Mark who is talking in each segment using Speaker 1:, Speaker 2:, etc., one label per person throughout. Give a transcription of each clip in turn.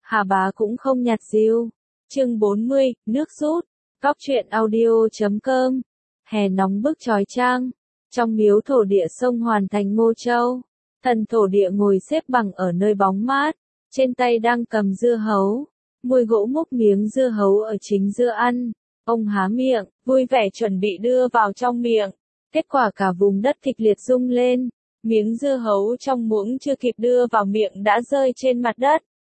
Speaker 1: Hà Bá cũng không nhạt diêu. Chương 40, nước rút. Góc truyện audio.com. Hè nóng bức chói chang. Trong miếu thổ địa sông Hoàn Thành Ngô Châu, thần thổ địa ngồi xếp bằng ở nơi bóng mát, trên tay đang cầm dưa hấu. Mùi gỗ múc miếng dưa hấu ở chính giữa ăn. Ông há miệng, vui vẻ chuẩn bị đưa vào trong miệng. Kết quả cả vùng đất kịch liệt rung lên. Miếng dưa hấu trong muỗng chưa kịp đưa vào miệng đã rơi trên mặt đất.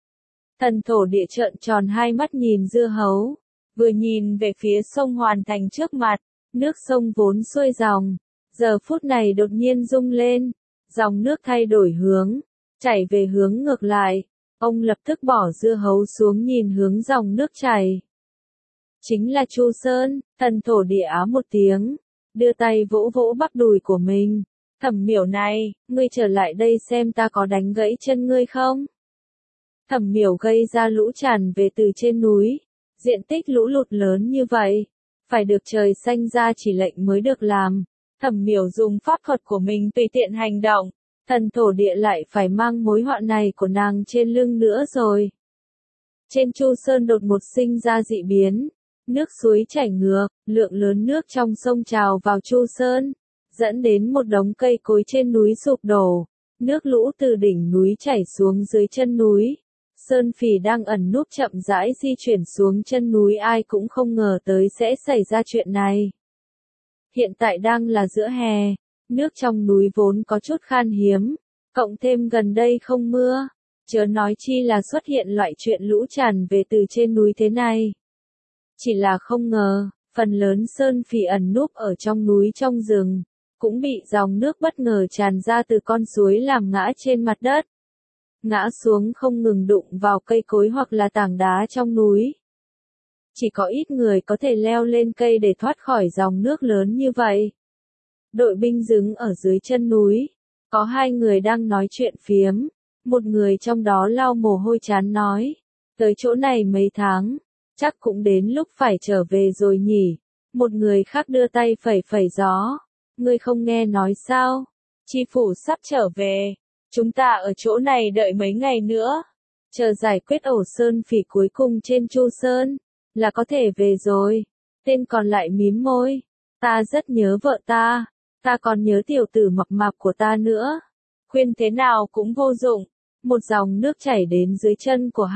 Speaker 1: Thần thổ địa trợn tròn hai mắt nhìn dưa hấu, vừa nhìn về phía sông Hoàn Thành trước mặt, nước sông vốn xuôi dòng, giờ phút này đột nhiên rung lên, dòng nước thay đổi hướng, chảy về hướng ngược lại. Ông lập tức bỏ dưa hấu xuống nhìn hướng dòng nước chảy. Chính là Chu Sơn. Thần thổ địa á một tiếng, đưa tay vỗ vỗ bắp đùi của mình. Thẩm Miểu này, ngươi trở lại đây xem ta có đánh gãy chân ngươi không? Thẩm Miểu gây ra lũ tràn về từ trên núi, diện tích lũ lụt lớn như vậy, phải được trời xanh ra chỉ lệnh mới được làm. Thẩm Miểu dùng pháp thuật của mình tùy tiện hành động, thần thổ địa lại phải mang mối họa này của nàng trên lưng nữa rồi. Trên Chu Sơn đột ngột sinh ra dị biến, nước suối chảy ngược, lượng lớn nước trong sông trào vào Chu Sơn, dẫn đến một đống cây cối trên núi sụp đổ, nước lũ từ đỉnh núi chảy xuống dưới chân núi. Sơn Phỉ đang ẩn núp chậm rãi di chuyển xuống chân núi, ai cũng không ngờ tới sẽ xảy ra chuyện này. Hiện tại đang là giữa hè, nước trong núi vốn có chút khan hiếm, cộng thêm gần đây không mưa, chớ nói chi là xuất hiện loại chuyện lũ tràn về từ trên núi thế này. Chỉ là không ngờ, phần lớn Sơn Phỉ ẩn núp ở trong núi trong rừng, cũng bị dòng nước bất ngờ tràn ra từ con suối làm ngã trên mặt đất. Ngã xuống không ngừng đụng vào cây cối hoặc là tảng đá trong núi. Chỉ có ít người có thể leo lên cây để thoát khỏi dòng nước lớn như vậy. Đội binh đứng ở dưới chân núi, có hai người đang nói chuyện phiếm, một người trong đó lau mồ hôi chán nói, tới chỗ này mấy tháng, chắc cũng đến lúc phải trở về rồi nhỉ. Một người khác đưa tay phẩy phẩy gió, ngươi không nghe nói sao, chi phủ sắp trở về. Chúng ta ở chỗ này đợi mấy ngày nữa, chờ giải quyết ổ Sơn Phỉ cuối cùng trên Chu Sơn, là có thể về rồi. Tên còn lại mím môi, ta rất nhớ vợ ta còn nhớ tiểu tử mập mạp của ta nữa. Khuyên thế nào cũng vô dụng, một dòng nước chảy đến dưới chân của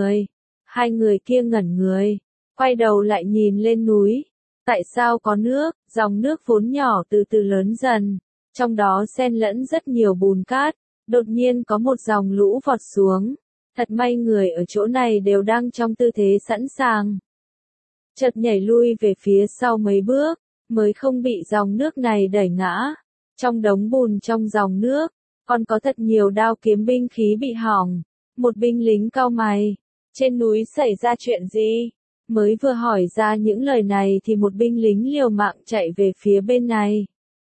Speaker 1: hai người kia ngẩn người, quay đầu lại nhìn lên núi. Tại sao có nước? Dòng nước vốn nhỏ từ từ lớn dần, trong đó xen lẫn rất nhiều bùn cát. Đột nhiên có một dòng lũ vọt xuống, thật may người ở chỗ này đều đang trong tư thế sẵn sàng. Chợt nhảy lui về phía sau mấy bước, mới không bị dòng nước này đẩy ngã. Trong đống bùn trong dòng nước, còn có thật nhiều đao kiếm binh khí bị hỏng. Một binh lính cau mày, trên núi xảy ra chuyện gì? Mới vừa hỏi ra những lời này thì một binh lính liều mạng chạy về phía bên này.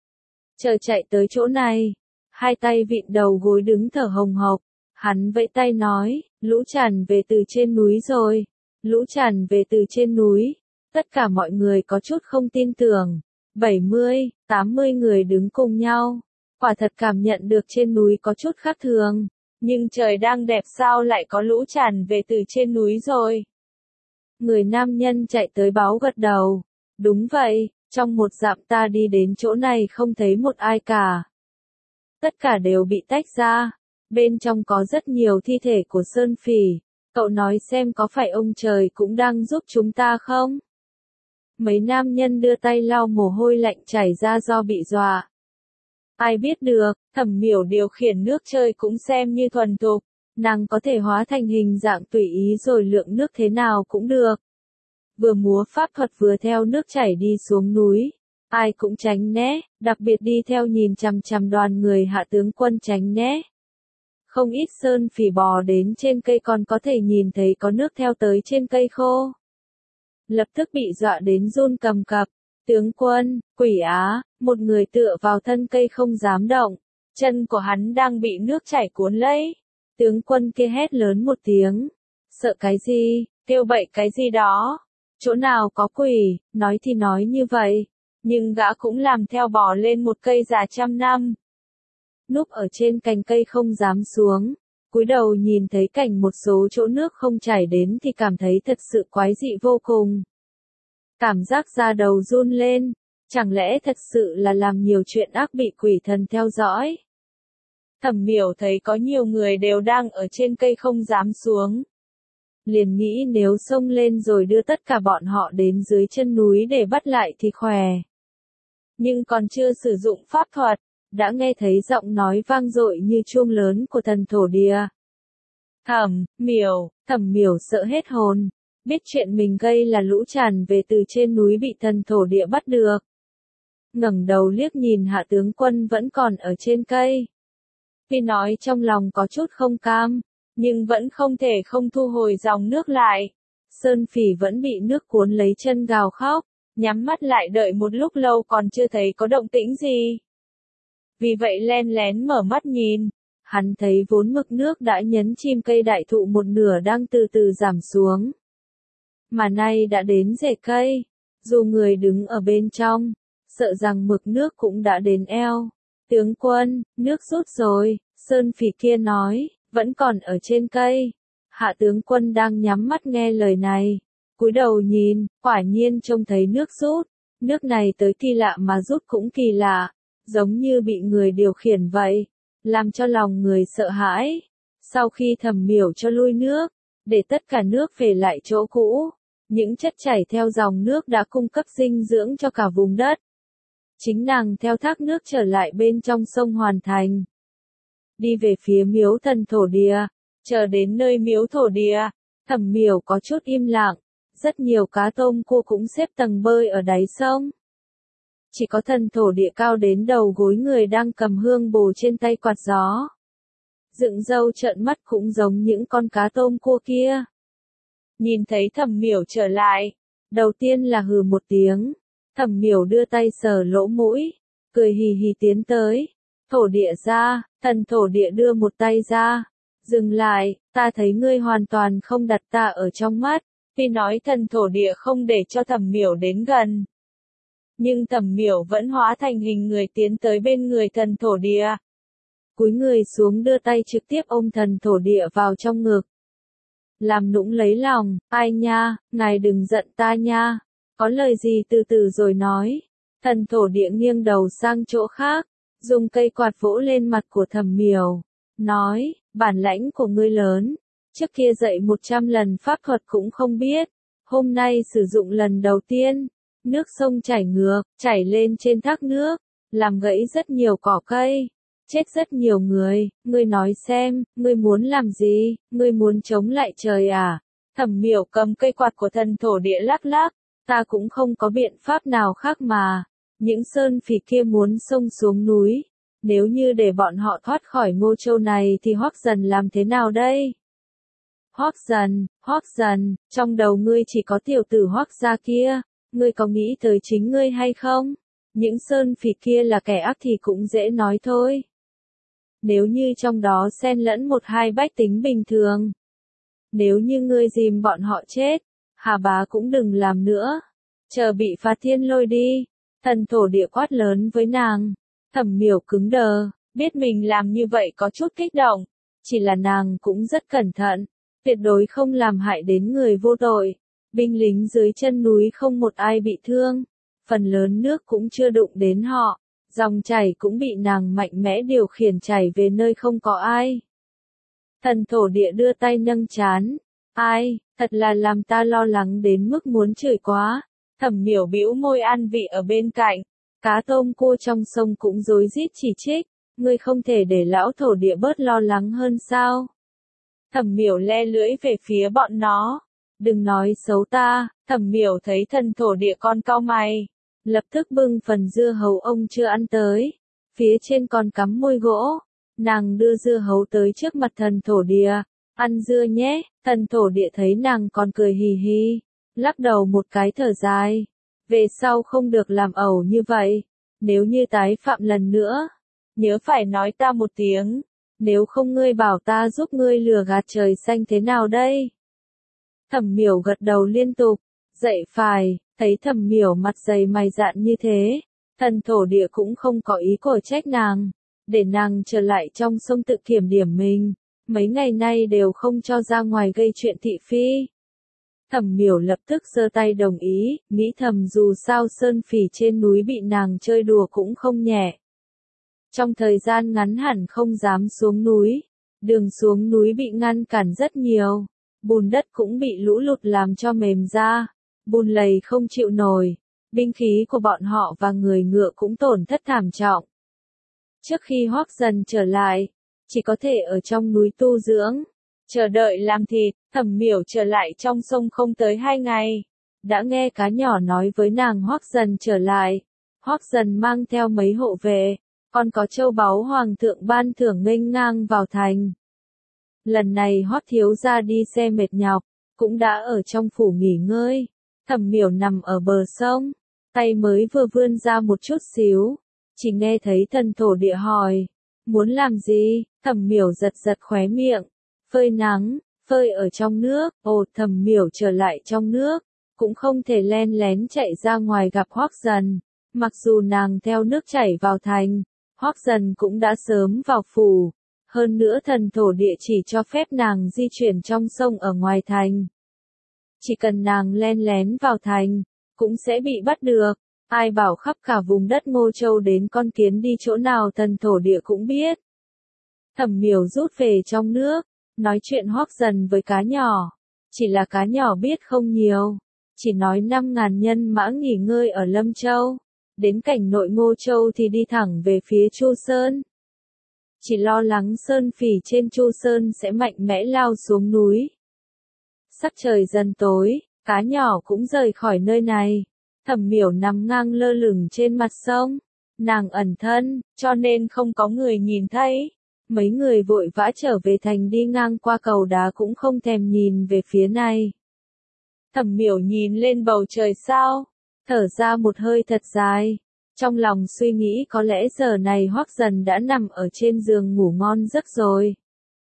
Speaker 1: Chờ chạy tới chỗ này, hai tay vịn đầu gối đứng thở hồng hộc, hắn vẫy tay nói, lũ tràn về từ trên núi rồi, lũ tràn về từ trên núi. Tất cả mọi người có chút không tin tưởng, 70, 80 người đứng cùng nhau, quả thật cảm nhận được trên núi có chút khác thường, nhưng trời đang đẹp sao lại có lũ tràn về từ trên núi rồi. Người nam nhân chạy tới báo gật đầu, đúng vậy, trong một dặm ta đi đến chỗ này không thấy một ai cả. Tất cả đều bị tách ra, bên trong có rất nhiều thi thể của Sơn Phỉ, cậu nói xem có phải ông trời cũng đang giúp chúng ta không? Mấy nam nhân đưa tay lau mồ hôi lạnh chảy ra do bị dọa. Ai biết được, Thẩm Miểu điều khiển nước chơi cũng xem như thuần thục, nàng có thể hóa thành hình dạng tùy ý rồi lượng nước thế nào cũng được. Vừa múa pháp thuật vừa theo nước chảy đi xuống núi. Ai cũng tránh né, đặc biệt đi theo nhìn chằm chằm đoàn người hạ tướng quân tránh né. Không ít Sơn Phỉ bò đến trên cây còn có thể nhìn thấy có nước theo tới trên cây khô. Lập tức bị dọa đến run cầm cập. Tướng quân, Quỷ Á, một người tựa vào thân cây không dám động. Chân của hắn đang bị nước chảy cuốn lấy. Tướng quân kia hét lớn một tiếng. Sợ cái gì, kêu bậy cái gì đó. Chỗ nào có quỷ, nói thì nói như vậy. Nhưng gã cũng làm theo bò lên một cây già trăm năm. Núp ở trên cành cây không dám xuống. Cúi đầu nhìn thấy cảnh một số chỗ nước không chảy đến thì cảm thấy thật sự quái dị vô cùng. Cảm giác da đầu run lên, chẳng lẽ thật sự là làm nhiều chuyện ác bị quỷ thần theo dõi? Thẩm Miểu thấy có nhiều người đều đang ở trên cây không dám xuống. Liền nghĩ nếu xông lên rồi đưa tất cả bọn họ đến dưới chân núi để bắt lại thì khỏe. Nhưng còn chưa sử dụng pháp thuật, đã nghe thấy giọng nói vang dội như chuông lớn của thần thổ địa. Thẩm Miểu sợ hết hồn, biết chuyện mình gây là lũ tràn về từ trên núi bị thần thổ địa bắt được. Ngẩng đầu liếc nhìn Hạ tướng quân vẫn còn ở trên cây. Tuy nói trong lòng có chút không cam, nhưng vẫn không thể không thu hồi dòng nước lại. Sơn Phỉ vẫn bị nước cuốn lấy chân gào khóc, nhắm mắt lại đợi một lúc lâu còn chưa thấy có động tĩnh gì. Vì vậy len lén mở mắt nhìn, hắn thấy vốn mực nước đã nhấn chim cây đại thụ một nửa đang từ từ giảm xuống. Mà nay đã đến rễ cây, dù người đứng ở bên trong, sợ rằng mực nước cũng đã đến eo. Tướng quân, nước rút rồi, Sơn Phỉ kia nói, vẫn còn ở trên cây. Hạ tướng quân đang nhắm mắt nghe lời này, cúi đầu nhìn, quả nhiên trông thấy nước rút. Nước này tới kỳ lạ mà rút cũng kỳ lạ, giống như bị người điều khiển vậy, làm cho lòng người sợ hãi. Sau khi Thẩm Miểu cho lui nước, để tất cả nước về lại chỗ cũ, những chất chảy theo dòng nước đã cung cấp dinh dưỡng cho cả vùng đất. Chính nàng theo thác nước trở lại bên trong sông Hoàn Thành. Đi về phía miếu thần thổ địa, chờ đến nơi miếu thổ địa, Thẩm Miểu có chút im lặng, rất nhiều cá tôm cua cũng xếp tầng bơi ở đáy sông. Chỉ có thần thổ địa cao đến đầu gối người đang cầm hương bồ trên tay quạt gió. Dựng râu trợn mắt cũng giống những con cá tôm cua kia. Nhìn thấy Thẩm Miểu trở lại, đầu tiên là hừ một tiếng. Thẩm Miểu đưa tay sờ lỗ mũi, cười hì hì tiến tới. Thổ địa ra, thần thổ địa đưa một tay ra. Dừng lại, ta thấy ngươi hoàn toàn không đặt ta ở trong mắt. Tuy nói thần thổ địa không để cho Thẩm Miểu đến gần, nhưng Thẩm Miểu vẫn hóa thành hình người tiến tới bên người thần thổ địa. Cúi người xuống đưa tay trực tiếp ôm thần thổ địa vào trong ngực. Làm nũng lấy lòng, ai nha, ngài đừng giận ta nha. Có lời gì từ từ rồi nói. Thần thổ địa nghiêng đầu sang chỗ khác, dùng cây quạt vỗ lên mặt của Thẩm Miểu. Nói, bản lãnh của ngươi lớn. Trước kia dạy 100 lần pháp thuật cũng không biết. Hôm nay sử dụng lần đầu tiên. Nước sông chảy ngược, chảy lên trên thác nước, làm gãy rất nhiều cỏ cây, chết rất nhiều người. Ngươi nói xem, ngươi muốn làm gì, ngươi muốn chống lại trời à? Thẩm Miểu cầm cây quạt của thần thổ địa lắc lắc, ta cũng không có biện pháp nào khác mà. Những sơn phỉ kia muốn xông xuống núi, nếu như để bọn họ thoát khỏi Ngô Châu này thì Hoắc Dần làm thế nào đây? Hoắc Dần, trong đầu ngươi chỉ có tiểu tử Hoắc gia kia. Ngươi có nghĩ tới chính ngươi hay không? Những sơn phỉ kia là kẻ ác thì cũng dễ nói thôi. Nếu như trong đó xen lẫn một hai bách tính bình thường. Nếu như ngươi dìm bọn họ chết, Hà bá cũng đừng làm nữa. Chờ bị phạt thiên lôi đi. Thần thổ địa quát lớn với nàng. Thẩm Miểu cứng đờ, biết mình làm như vậy có chút kích động. Chỉ là nàng cũng rất cẩn thận, tuyệt đối không làm hại đến người vô tội. Binh lính dưới chân núi không một ai bị thương, phần lớn nước cũng chưa đụng đến họ, dòng chảy cũng bị nàng mạnh mẽ điều khiển chảy về nơi không có ai. Thần thổ địa đưa tay nâng trán, ai, thật là làm ta lo lắng đến mức muốn chửi quá. Thẩm Miểu bĩu môi an vị ở bên cạnh, cá tôm cua trong sông cũng rối rít chỉ trích, ngươi không thể để lão thổ địa bớt lo lắng hơn sao? Thẩm Miểu le lưỡi về phía bọn nó. Đừng nói xấu ta. Thẩm Miểu thấy thần thổ địa con cau mày, lập tức bưng phần dưa hấu ông chưa ăn tới, phía trên còn cắm môi gỗ. Nàng đưa dưa hấu tới trước mặt thần thổ địa, ăn dưa nhé. Thần thổ địa thấy nàng còn cười hì hì, lắc đầu một cái thở dài, về sau không được làm ẩu như vậy, nếu như tái phạm lần nữa, nhớ phải nói ta một tiếng, nếu không ngươi bảo ta giúp ngươi lừa gạt trời xanh thế nào đây? Thẩm Miểu gật đầu liên tục, dậy phải, thấy Thẩm Miểu mặt dày mày dạn như thế, thần thổ địa cũng không có ý của trách nàng, để nàng trở lại trong sông tự kiểm điểm mình. mấy ngày nay đều không cho ra ngoài gây chuyện thị phi. Thẩm Miểu lập tức giơ tay đồng ý, nghĩ thầm dù sao sơn phỉ trên núi bị nàng chơi đùa cũng không nhẹ. Trong thời gian ngắn hẳn không dám xuống núi, đường xuống núi bị ngăn cản rất nhiều, bùn đất cũng bị lũ lụt làm cho mềm ra, bùn lầy không chịu nổi, binh khí của bọn họ và người ngựa cũng tổn thất thảm trọng. Trước khi Hoắc Dần trở lại, chỉ có thể ở trong núi tu dưỡng, chờ đợi làm thịt. Thẩm Miểu trở lại trong sông không tới 2 ngày, đã nghe cá nhỏ nói với nàng Hoắc Dần trở lại. Hoắc Dần mang theo mấy hộ vệ, còn có châu báu hoàng thượng ban thưởng nghênh ngang vào thành. Lần này Hoắc thiếu gia đi xe mệt nhọc, cũng đã ở trong phủ nghỉ ngơi. Thẩm Miểu nằm ở bờ sông, tay mới vừa vươn ra một chút xíu, chỉ nghe thấy Thần Thổ Địa hỏi, muốn làm gì? Thẩm Miểu giật giật khóe miệng, phơi nắng. Phơi ở trong nước, Thẩm Miểu trở lại trong nước, cũng không thể len lén chạy ra ngoài gặp Hoắc Dần, mặc dù nàng theo nước chảy vào thành, Hoắc Dần cũng đã sớm vào phủ, hơn nữa Thần Thổ Địa chỉ cho phép nàng di chuyển trong sông ở ngoài thành. Chỉ cần nàng len lén vào thành, cũng sẽ bị bắt được, ai bảo khắp cả vùng đất Ngô Châu đến con kiến đi chỗ nào Thần Thổ Địa cũng biết. Thẩm Miểu rút về trong nước, nói chuyện Hoắc Dần với cá nhỏ, chỉ là cá nhỏ biết không nhiều, chỉ nói 5.000 nhân mã nghỉ ngơi ở Lâm Châu, đến cảnh nội Ngô Châu thì đi thẳng về phía Chu Sơn. Chỉ lo lắng sơn phỉ trên Chu Sơn sẽ mạnh mẽ lao xuống núi. Sắc trời dần tối, cá nhỏ cũng rời khỏi nơi này, Thẩm Miểu nằm ngang lơ lửng trên mặt sông, nàng ẩn thân, cho nên không có người nhìn thấy. Mấy người vội vã trở về thành đi ngang qua cầu đá cũng không thèm nhìn về phía này. Thẩm Miểu nhìn lên bầu trời sao, thở ra một hơi thật dài, trong lòng suy nghĩ có lẽ giờ này Hoắc Dần đã nằm ở trên giường ngủ ngon giấc rồi.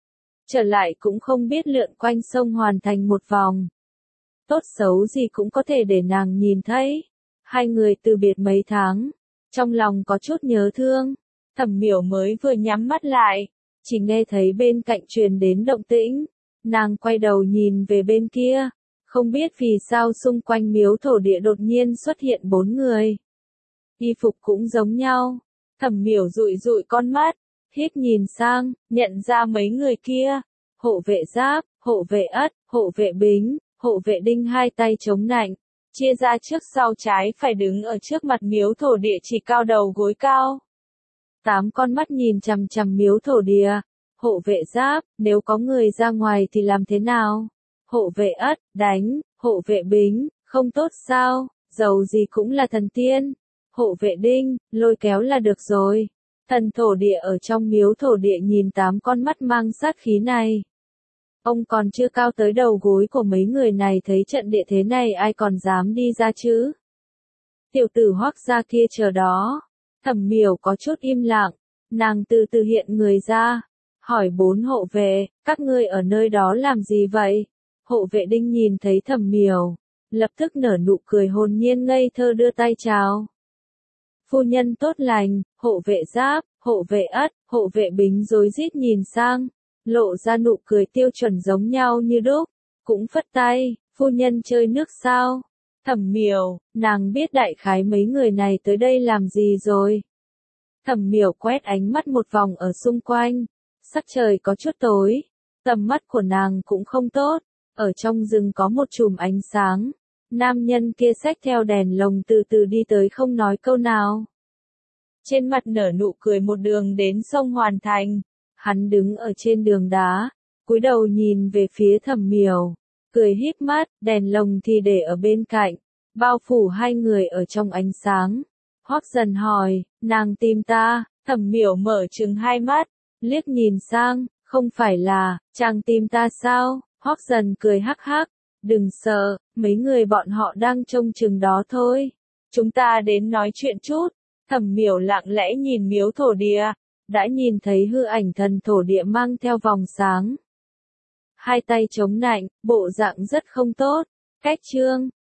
Speaker 1: Trở lại cũng không biết lượn quanh sông hoàn thành một vòng. Tốt xấu gì cũng có thể để nàng nhìn thấy. Hai người từ biệt mấy tháng, trong lòng có chút nhớ thương. Thẩm Miểu mới vừa nhắm mắt lại, chỉ nghe thấy bên cạnh truyền đến động tĩnh, nàng quay đầu nhìn về bên kia, không biết vì sao xung quanh miếu thổ địa đột nhiên xuất hiện 4 người. Y phục cũng giống nhau, Thẩm Miểu dụi dụi con mắt, hít nhìn sang, nhận ra mấy người kia, hộ vệ Giáp, hộ vệ Ất, hộ vệ Bính, hộ vệ Đinh hai tay chống nạnh, chia ra trước sau trái phải đứng ở trước mặt miếu thổ địa chỉ cao đầu gối cao. 8 con mắt nhìn chằm chằm miếu thổ địa, hộ vệ Giáp, nếu có người ra ngoài thì làm thế nào? Hộ vệ Ất, đánh, hộ vệ Bính, không tốt sao, dầu gì cũng là thần tiên. Hộ vệ Đinh, lôi kéo là được rồi. Thần thổ địa ở trong miếu thổ địa nhìn 8 con mắt mang sát khí này. Ông còn chưa cao tới đầu gối của mấy người này thấy trận địa thế này ai còn dám đi ra chứ? Tiểu tử Hoắc gia kia chờ đó. Thẩm Miểu có chút im lặng, nàng từ từ hiện người ra, hỏi 4 hộ vệ, các ngươi ở nơi đó làm gì vậy? Hộ vệ Đinh nhìn thấy Thẩm Miểu, lập tức nở nụ cười hồn nhiên ngây thơ đưa tay chào. Phu nhân tốt lành, hộ vệ Giáp, hộ vệ Ất, hộ vệ Bính rối rít nhìn sang, lộ ra nụ cười tiêu chuẩn giống nhau như đúc, cũng phất tay, phu nhân chơi nước sao? Thẩm Miểu, nàng biết đại khái mấy người này tới đây làm gì rồi. Thẩm Miểu quét ánh mắt một vòng ở xung quanh, sắc trời có chút tối, tầm mắt của nàng cũng không tốt, ở trong rừng có một chùm ánh sáng, nam nhân kia xách theo đèn lồng từ từ đi tới không nói câu nào. Trên mặt nở nụ cười một đường đến sông Hoàn Thành, hắn đứng ở trên đường đá, cúi đầu nhìn về phía Thẩm Miểu, cười híp mắt, đèn lồng thì để ở bên cạnh, bao phủ hai người ở trong ánh sáng. Hoắc Dần hỏi, nàng tìm ta? Thẩm Miểu mở trừng hai mắt, liếc nhìn sang, không phải là, chàng tìm ta sao? Hoắc Dần cười hắc hắc, đừng sợ, mấy người bọn họ đang trông chừng đó thôi. Chúng ta đến nói chuyện chút. Thẩm Miểu lặng lẽ nhìn miếu thổ địa, đã nhìn thấy hư ảnh thần thổ địa mang theo vòng sáng. Hai tay chống nạnh, bộ dạng rất không tốt. Cách chương